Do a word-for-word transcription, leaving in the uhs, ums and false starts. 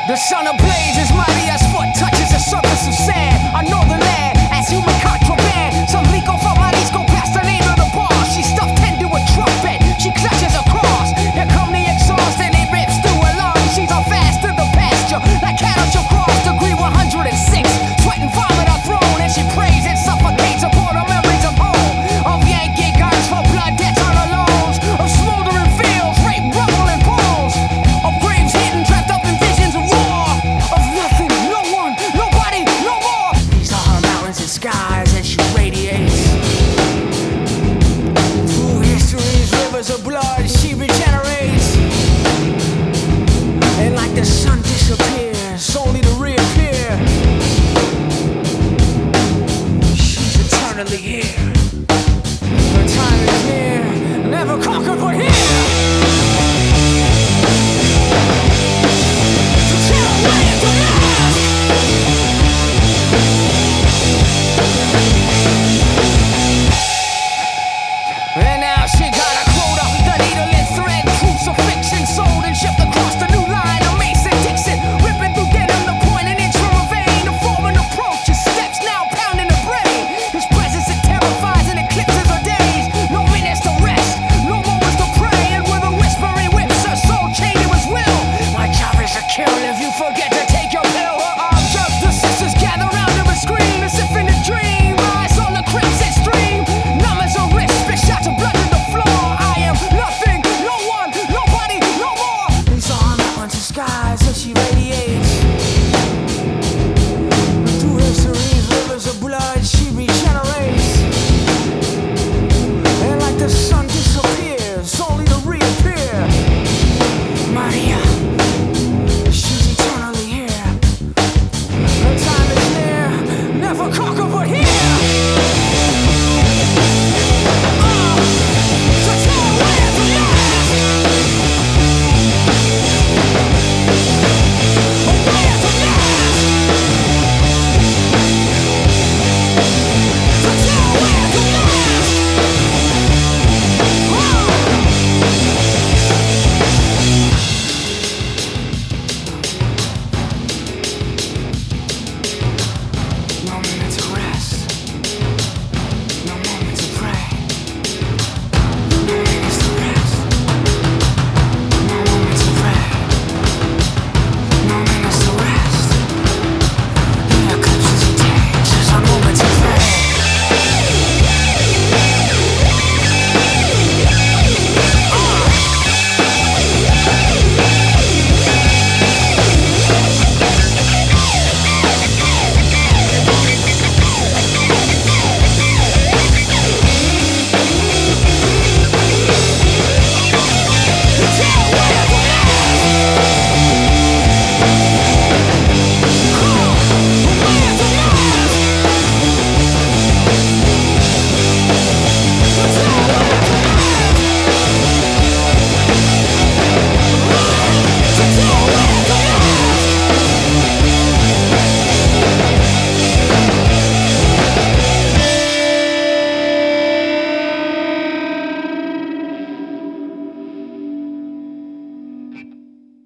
The sun ablaze as mighty as foot touches the surface of sand. I know the land as human contraband. Some leak off her bodies go past the name of the bar. She stuffed ten to a trumpet. She clutches a cross. Here come the exhaust and it rips through her lungs. She's on fast to the pasture like cattle she'll cross degree one hundred six. Sweat and vomit are thrown and she prays and suffocates upon her memories of home. Of Yankee guns for blood debts on her loans. Of smoldering fields, rape, rubble and bones. Of graves hidden, trapped up in visions of war. Of nothing, no one, nobody, no more. These are her mountains and skies and she radiates through history's rivers of blood.